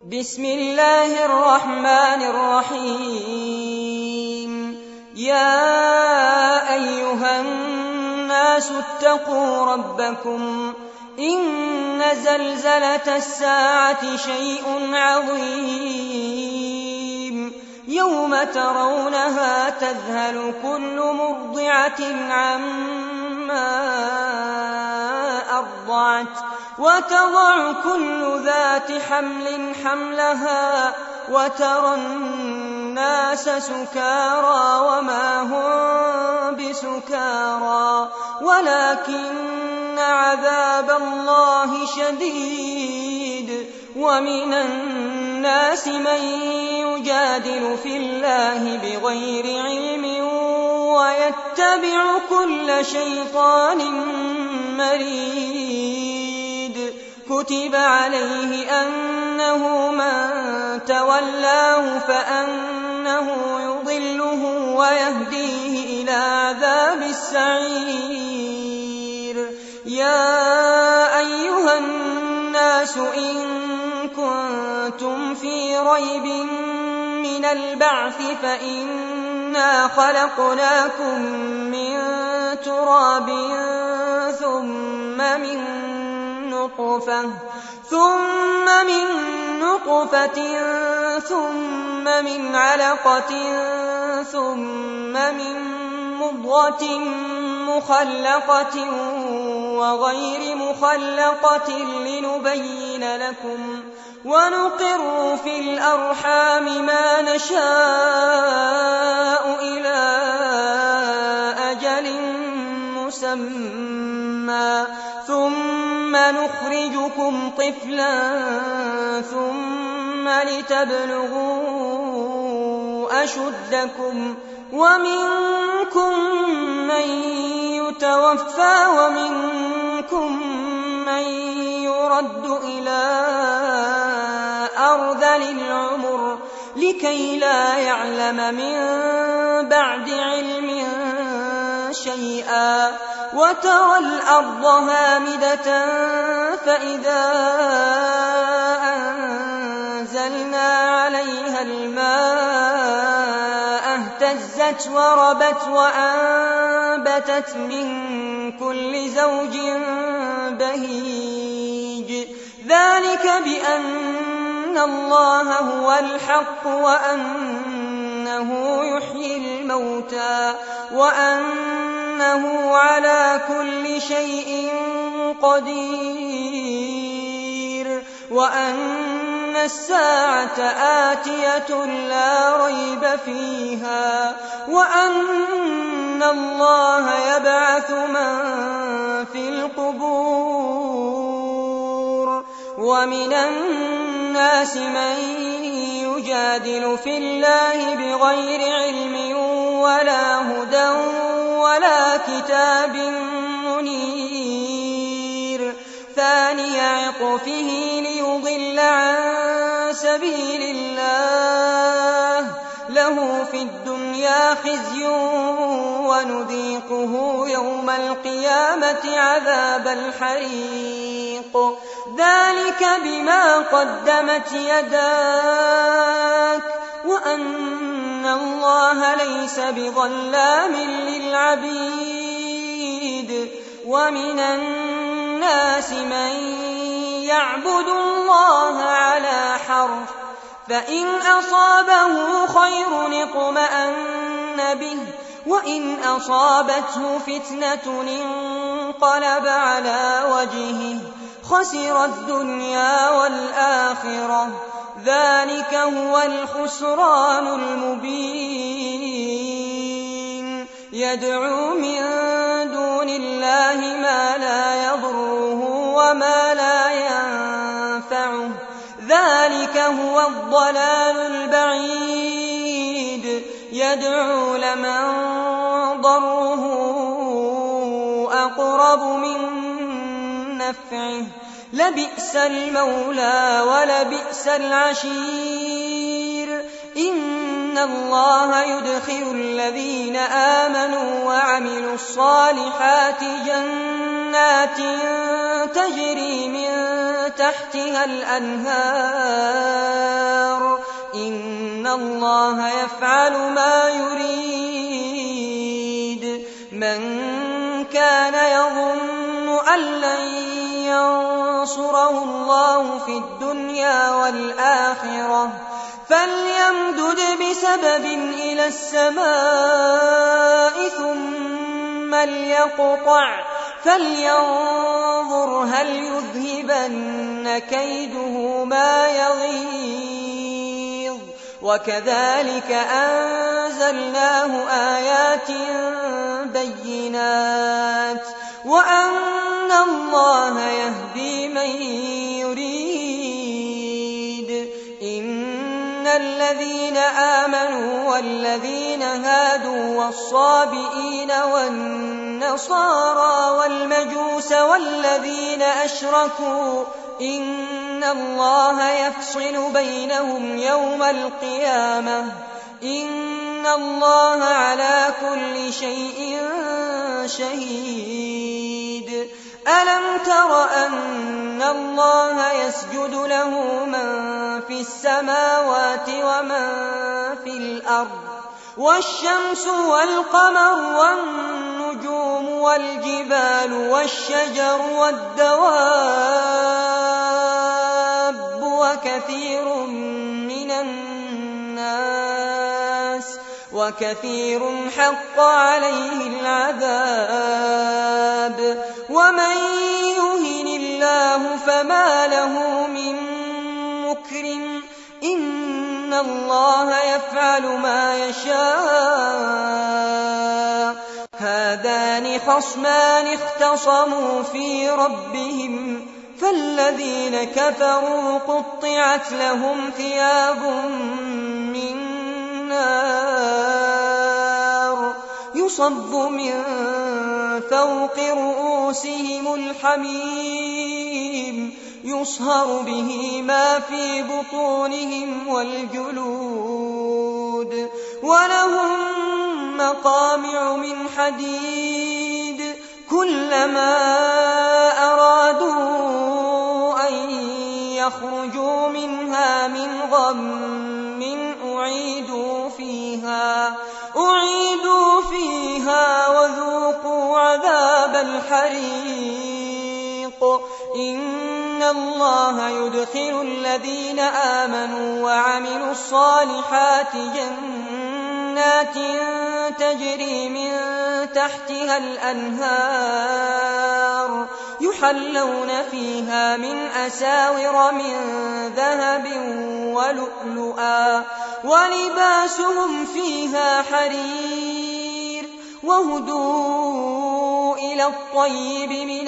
بسم الله الرحمن الرحيم. يا أيها الناس اتقوا ربكم إن زلزلة الساعة شيء عظيم يوم ترونها تذهل كل مرضعة عما أرضعت وتضع كل ذات حمل حملها وترى الناس سكارى وما هم بسكارى ولكن عذاب الله شديد. ومن الناس من يجادل في الله بغير علم ويتبع كل شيطان مريد. كتب عليه أنه من تولاه فأنه يضله ويهديه إلى عذاب السعير. يا أيها الناس إن كنتم في ريب من البعث فإنا خلقناكم من تراب ثم من نطفة ثم من علقة ثم من مضغة مخلقة وغير مخلقة لنبين لكم ونقر في الأرحام ما نشاء إلى أجل مسمى ثم نخرجكم طفلا ثم لتبلغوا أشدكم ومنكم من يتوفى ومنكم من يرد إلى أرذل العمر لكي لا يعلم من بعد علم شيئا. وترى الأرض هامدة فإذا أنزلنا عليها الماء اهتزت وربت وأنبتت من كل زوج بهيج. ذلك بأن الله هو الحق وأنه يحيي الموتى وأنه على كل شيء قدير وأن الساعة آتية لا ريب فيها وأن الله يبعث من في القبور. ومن الناس من يجادل في الله بغير علم ولا هدى ولا كتاب منير. ثاني عطفه ليضل عن سبيل الله له في الدنيا خزي ونذيقه يوم القيامة عذاب الحريق. ذلك بما قدمت يداك وأن الله ليس بظلام للعبيد. ومن الناس من يعبد الله على حرف فإن أصابه خير اطمأن به وإن أصابته فتنة انقلب على وجهه خسر الدنيا والآخرة. ذلك هو الخسران المبين. يدعو من دون الله ما لا يضره وما لا ينفعه. ذلك هو الضلال البعيد. يدعو لمن ضره أقرب من نفعه لبئس المولى ولبئس العشير. إن الله يدخل الذين آمنوا وعملوا الصالحات جنات تجري من تحتها الأنهار الله يفعل ما يريد. من كان يظن أن لن ينصره الله في الدنيا والآخرة فليمدد بسبب إلى السماء ثم ليقطع فلينظر هل يذهبن كيده ما يغيظ. وكذلك أنزلناه آيات بينات وأن الله يهدي من يريد. إن الذين آمنوا والذين هادوا والصابئين والنصارى والمجوس والذين أشركوا إن الله يفصل بينهم يوم القيامة إن الله على كل شيء شهيد. ألم تر أن الله يسجد له من في السماوات ومن في الأرض والشمس والقمر والنجوم والجبال والشجر والدواب وكثير حق عليه العذاب. ومن يهن الله فما له من مكرم إن الله يفعل ما يشاء. هذان خصمان اختصموا في ربهم فالذين كفروا قطعت لهم ثياب من نار يصب من فوق رؤوسهم الحميم يصهر به ما في بطونهم والجلود ولهم مقامع من حديد كلما أرادوا أن يخرجوا منها من غم أعيدوا فيها وذوقوا عذاب الحريق. إن الله يدخل الذين آمنوا وعملوا الصالحات جنات تجري من تحتها الأنهار يحلون فيها من أساور من ذهب ولؤلؤا ولباسهم فيها حرير وهدوا إلى الطيب من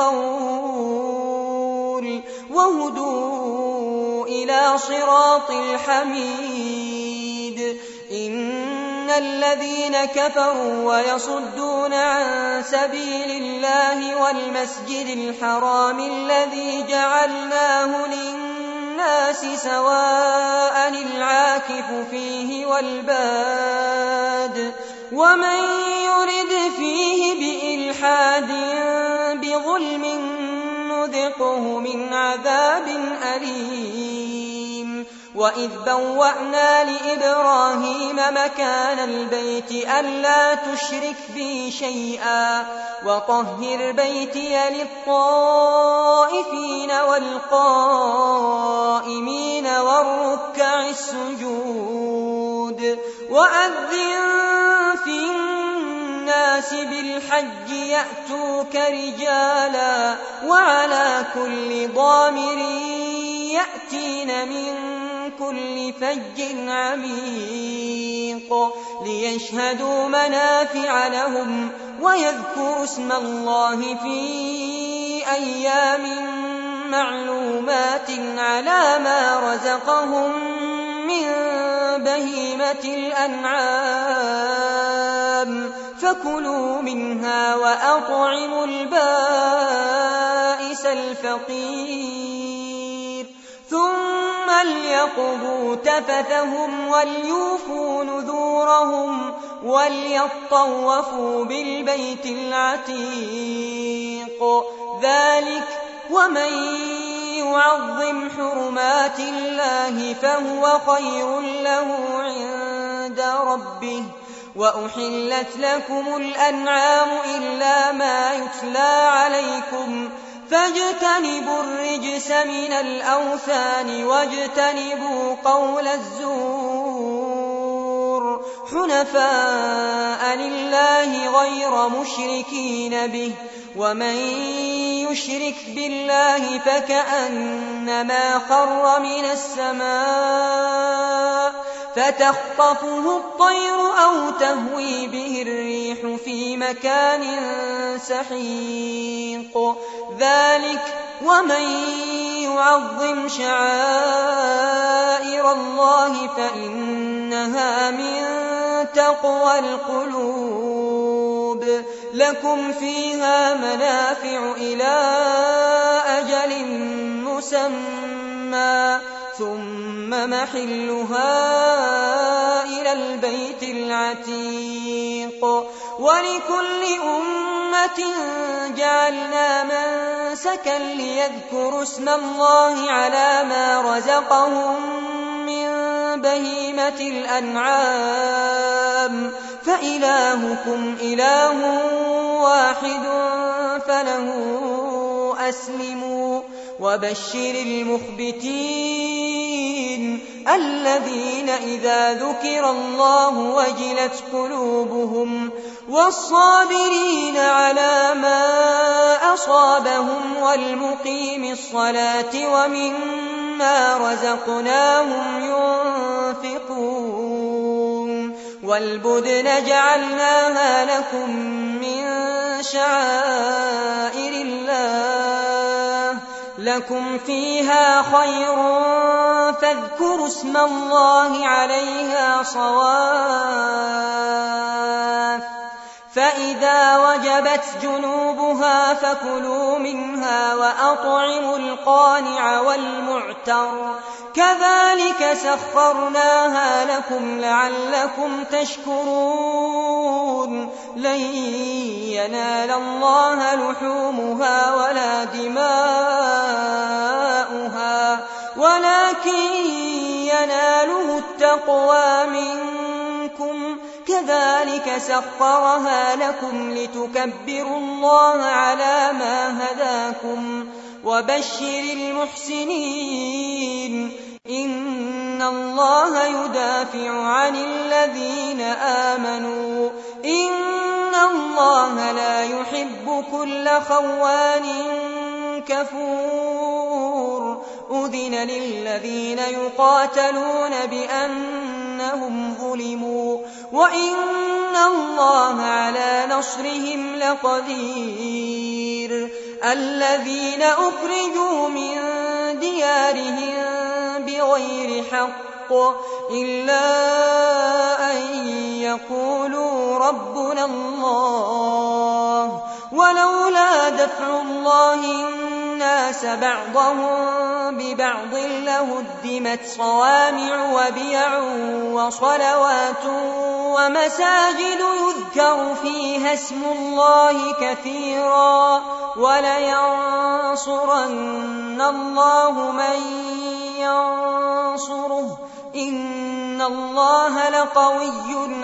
القول وهدوا إلى صراط الحميد. إن الذين كفروا ويصدون عن سبيل الله والمسجد الحرام الذي جعلناه للناس سواء العاكف فيه والباد ومن يرد فيه بإلحاد بظلم نذقه من عذاب أليم. وإذ بوأنا لإبراهيم مكان البيت ألا تشرك بي شيئا وطهر بيتي للطائفين والقائمين والركع السجود. وأذن في الناس بالحج يأتوك رجالا وعلى كل ضامر يأتين من كل فج عميق ليشهدوا منافع لهم ويذكروا اسم الله في أيام معلومات على ما رزقهم من بهيمة الأنعام فكلوا منها وأطعموا البائس الفقير ثم ليقضوا تفثهم وليوفوا نذورهم وليطوفوا بالبيت العتيق. ذلك ومن يعظم حرمات الله فهو خير له عند ربه. وأحلت لكم الأنعام إلا ما يتلى عليكم فاجتنبوا الرجس من الأوثان واجتنبوا قول الزور حنفاء لله غير مشركين به. ومن يشرك بالله فكأنما خر من السماء فتخطفه الطير أو تهوي به الريح في مكان سحيق. ذلك ومن يعظم شعائر الله فإنها من تقوى القلوب. لكم فيها منافع إلى أجل مسمى ثم محلها إلى البيت العتيق. ولكل أمة جعلنا منسكا ليذكروا اسم الله على ما رزقهم من بهيمة الأنعام فإلهكم إله واحد فله أسلموا. وبشر المخبتين الذين إذا ذكر الله وجلت قلوبهم والصابرين على ما أصابهم والمقيم الصلاة ومما رزقناهم ينفقون. والبدن جعلناها لكم من شعائر الله لكم فيها خير فاذكروا اسم الله عليها صواف. فإذا وجبت جنوبها فكلوا منها وأطعموا القانع والمعتر كذلك سخرناها لكم لعلكم تشكرون. لن ينال الله لحومها ولا دماؤها ولكن يناله التقوى منكم. كذلك سخرها لكم لتكبروا الله على ما هداكم. وبشر المحسنين إن الله يدافع عن الذين آمنوا إن الله لا يحب كل خوان كفور. أذن للذين يقاتلون بأنهم ظلموا وإن الله على نصرهم لقدير. الذين أخرجوا من ديارهم بغير حق إلا أن يقولوا ربنا الله ولولا دفع الله الناس بعضهم ببعض لهدمت صوامع وبيع وصلوات ومساجد يذكر فيها اسم الله كثيرا ولينصرن الله من ينصره إن الله لقوي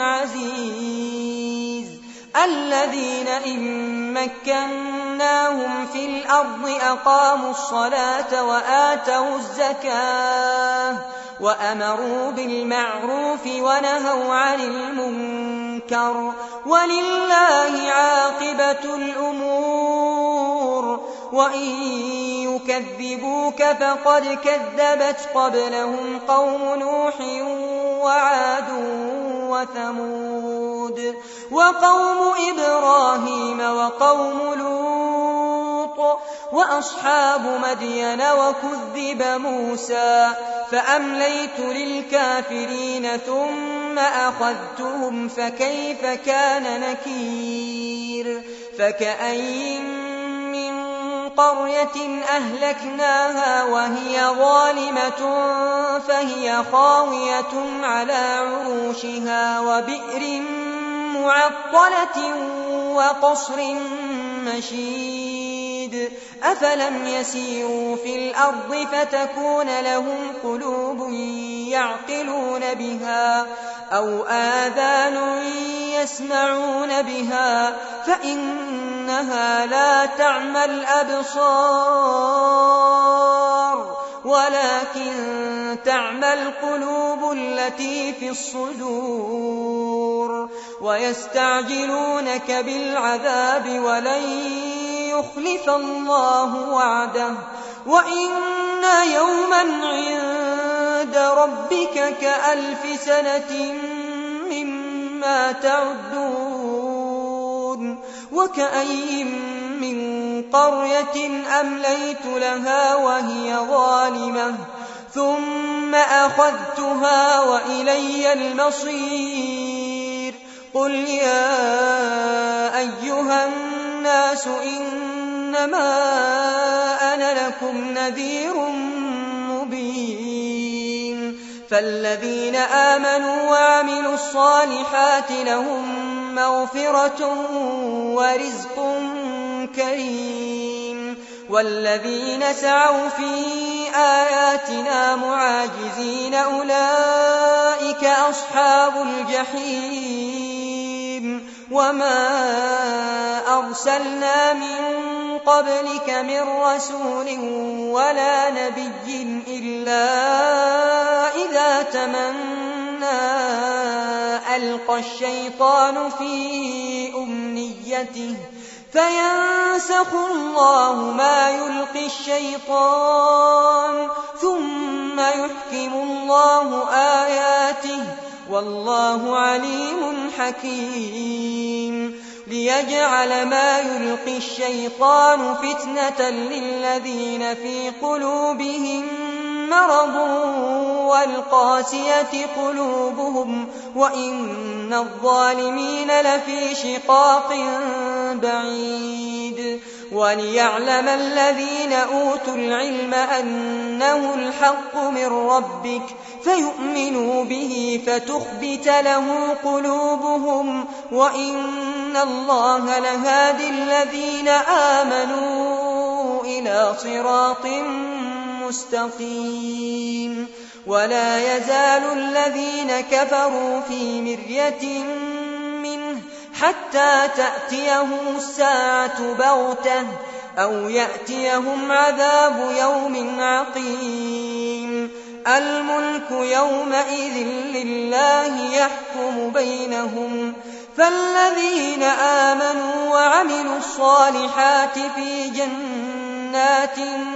عزيز. الذين إن مكناهم في الأرض أقاموا الصلاة وآتوا الزكاة وأمروا بالمعروف ونهوا عن المنكر ولله عاقبة الأمور. وإن يكذبوك فقد كذبت قبلهم قوم نوح وعاد وثمود وقوم إبراهيم وقوم لوط وأصحاب مدين وكذب موسى فأمليت للكافرين ثم أخذتهم فكيف كان نكير. فكأين من قرية أهلكناها وهي ظالمة فهي خاوية على عروشها وبئر معطلة وقصر مشيد أفلم يسيروا في الأرض فتكون لهم قلوب يعقلون بها أو آذان يسمعون بها فإنها لا تعمى الأبصار ولكن تعمى القلوب التي في الصدور ويستعجلونك بالعذاب ولن يخلف الله وعده وإن يوما عند ربك كألف سنة مما تعدون وكأي من قرية أمليت لها وهي ظالمة ثم أخذتها وإلي المصير قل يا أيها الناس إنما أنا لكم نذير مبين فالذين آمنوا وعملوا الصالحات لهم مغفرة ورزق كريم والذين سعوا في آياتنا معاجزين أولئك أصحاب الجحيم وما أرسلنا من قبلك من رسول ولا نبي إلا إذا تمنى ألقى الشيطان في أمنيته فينسخ الله ما يلقي الشيطان ثم يحكم الله آياته والله عليم حكيم ليجعل ما يلقي الشيطان فتنة للذين في قلوبهم مرض والقاسية قلوبهم وإن الظالمين لفي شقاق بعيد وليعلم الذين أوتوا العلم أنه الحق من ربك فيؤمنوا به فتخبت له قلوبهم وإن الله لهادي الذين آمنوا إلى صراط مستقيم ولا يزال الذين كفروا في مرية منه حتى تأتيهم الساعة بغتة أو يأتيهم عذاب يوم عقيم الملك يومئذ لله يحكم بينهم فالذين آمنوا وعملوا الصالحات في جنات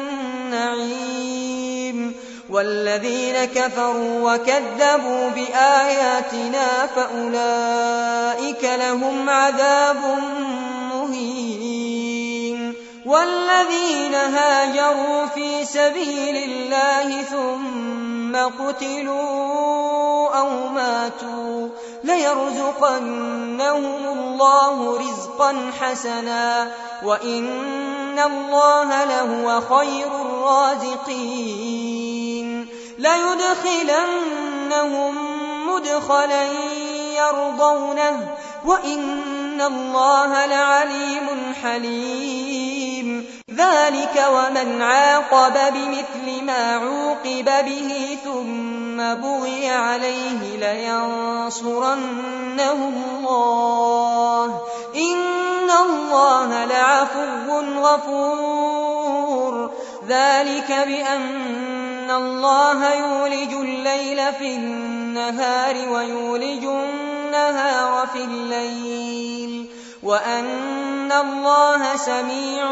النعيم والذين كفروا وكذبوا بآياتنا فأولئك لهم عذاب مهين والذين هاجروا في سبيل الله ثم قتلوا أو ماتوا ليرزقنهم الله رزقا حسنا وإن الله لهو خير الرازقين ليدخلنهم مدخلا يرضونه وإن الله لعليم حليم ذلك ومن عاقب بمثل ما عوقب به ثم بغي عليه لينصرنه الله إن الله لعفو غفور ذلك بأن الله يولج الليل في النهار ويولج النهار في الليل وأن الله سميع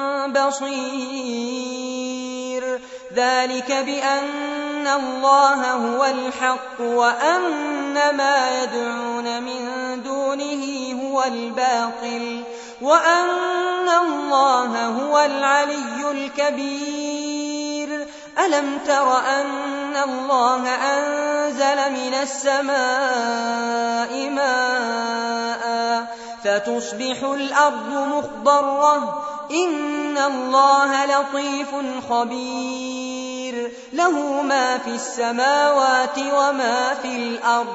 بصير ذلك بأن الله هو الحق وأن ما يدعون من دونه هو الباطل وأن الله هو العلي الكبير ألم تر أن الله أنزل من السماء ماء فتصبح الأرض مخضرة إن الله لطيف خبير له ما في السماوات وما في الأرض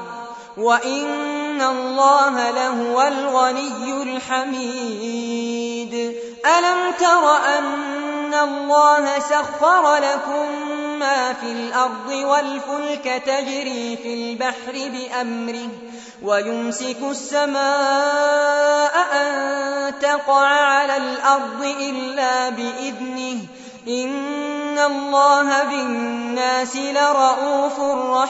وإن الله لهو الغني الحميد ألم تر أن الله سخر لكم ما في الأرض والفلك تجري في البحر بأمره ويمسك السماء أن تقع على الأرض إلا بإذنه إن الله بالناس لرءوف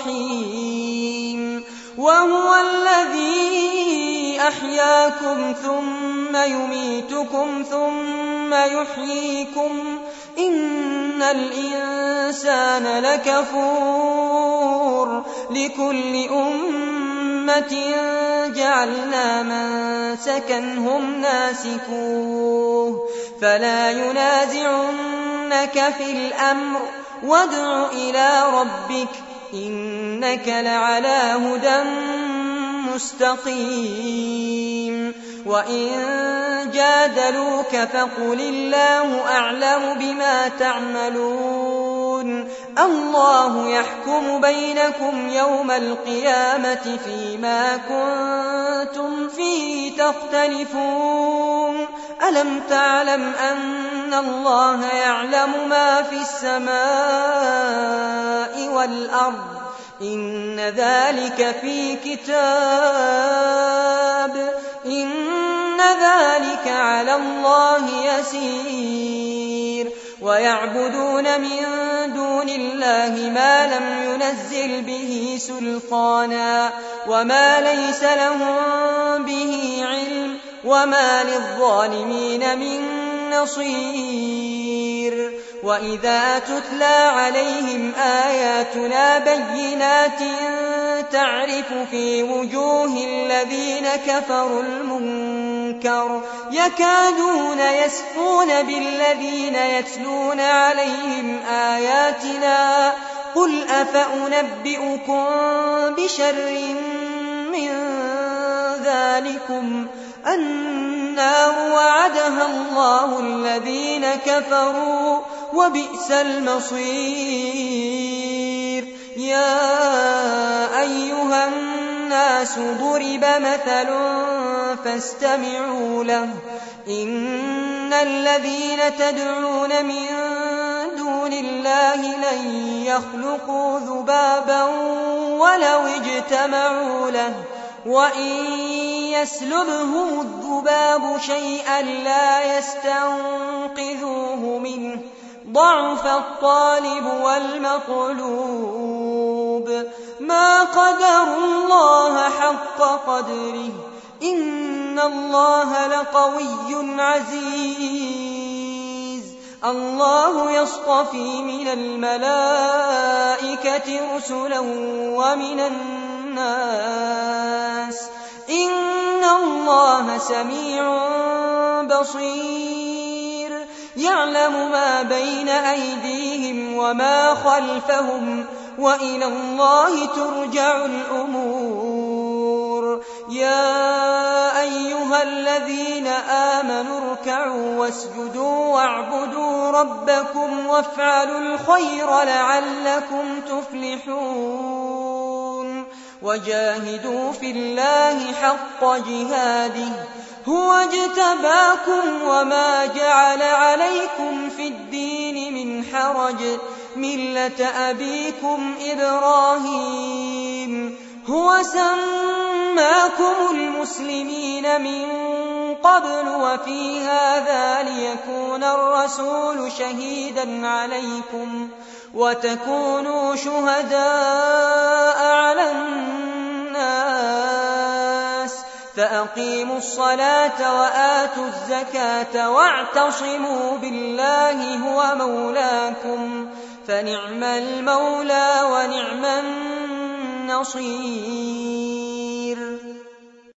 رحيم وهو الذي أحياكم ثم يميتكم ثم يحييكم إن الإنسان لكفور لكل أمة جعلنا منسكا هم ناسكوه فلا ينازعنك في الأمر وادع إلى ربك إنك لعلى هدى مستقيم وإن جادلوك فقل الله أعلم بما تعملون الله يحكم بينكم يوم القيامة فيما كنتم فيه تختلفون ألم تعلم أن الله يعلم ما في السماء والأرض إن ذلك في كتاب إن ذلك على الله يسير ويعبدون من دون الله ما لم ينزل به سلطانا وما ليس لهم به علم وما للظالمين من نصير وإذا تتلى عليهم آياتنا بينات تعرف في وجوه الذين كفروا المنكر يكادون يسقون بالذين يتلون عليهم آياتنا قل أفأنبئكم بشر من ذلكم النار وعدها الله الذين كفروا وبئس المصير يا أيها الناس ضرب مثل فاستمعوا له إن الذين تدعون من دون الله لن يخلقوا ذبابا ولو اجتمعوا له وإن يسلبهم الذباب شيئا لا يستنقذوه منه ضعف الطالب والمطلوب ما قدروا الله حق قدره إن الله لقوي عزيز الله يصطفي من الملائكة رسلا ومن الناس إن الله سميع بصير يعلم ما بين أيديهم وما خلفهم وإلى الله ترجع الأمور يا أيها الذين آمنوا اركعوا واسجدوا واعبدوا ربكم وافعلوا الخير لعلكم تفلحون وجاهدوا في الله حق جهاده هو اجتباكم وما جعل عليكم في الدين من حرج ملة أبيكم إبراهيم هو سماكم المسلمين من قبل وفي هذا ليكون الرسول شهيدا عليكم وتكونوا شهداء على الناس فأقيموا الصلاة وآتوا الزكاة واعتصموا بالله هو مولاكم فنعم المولى ونعم النصير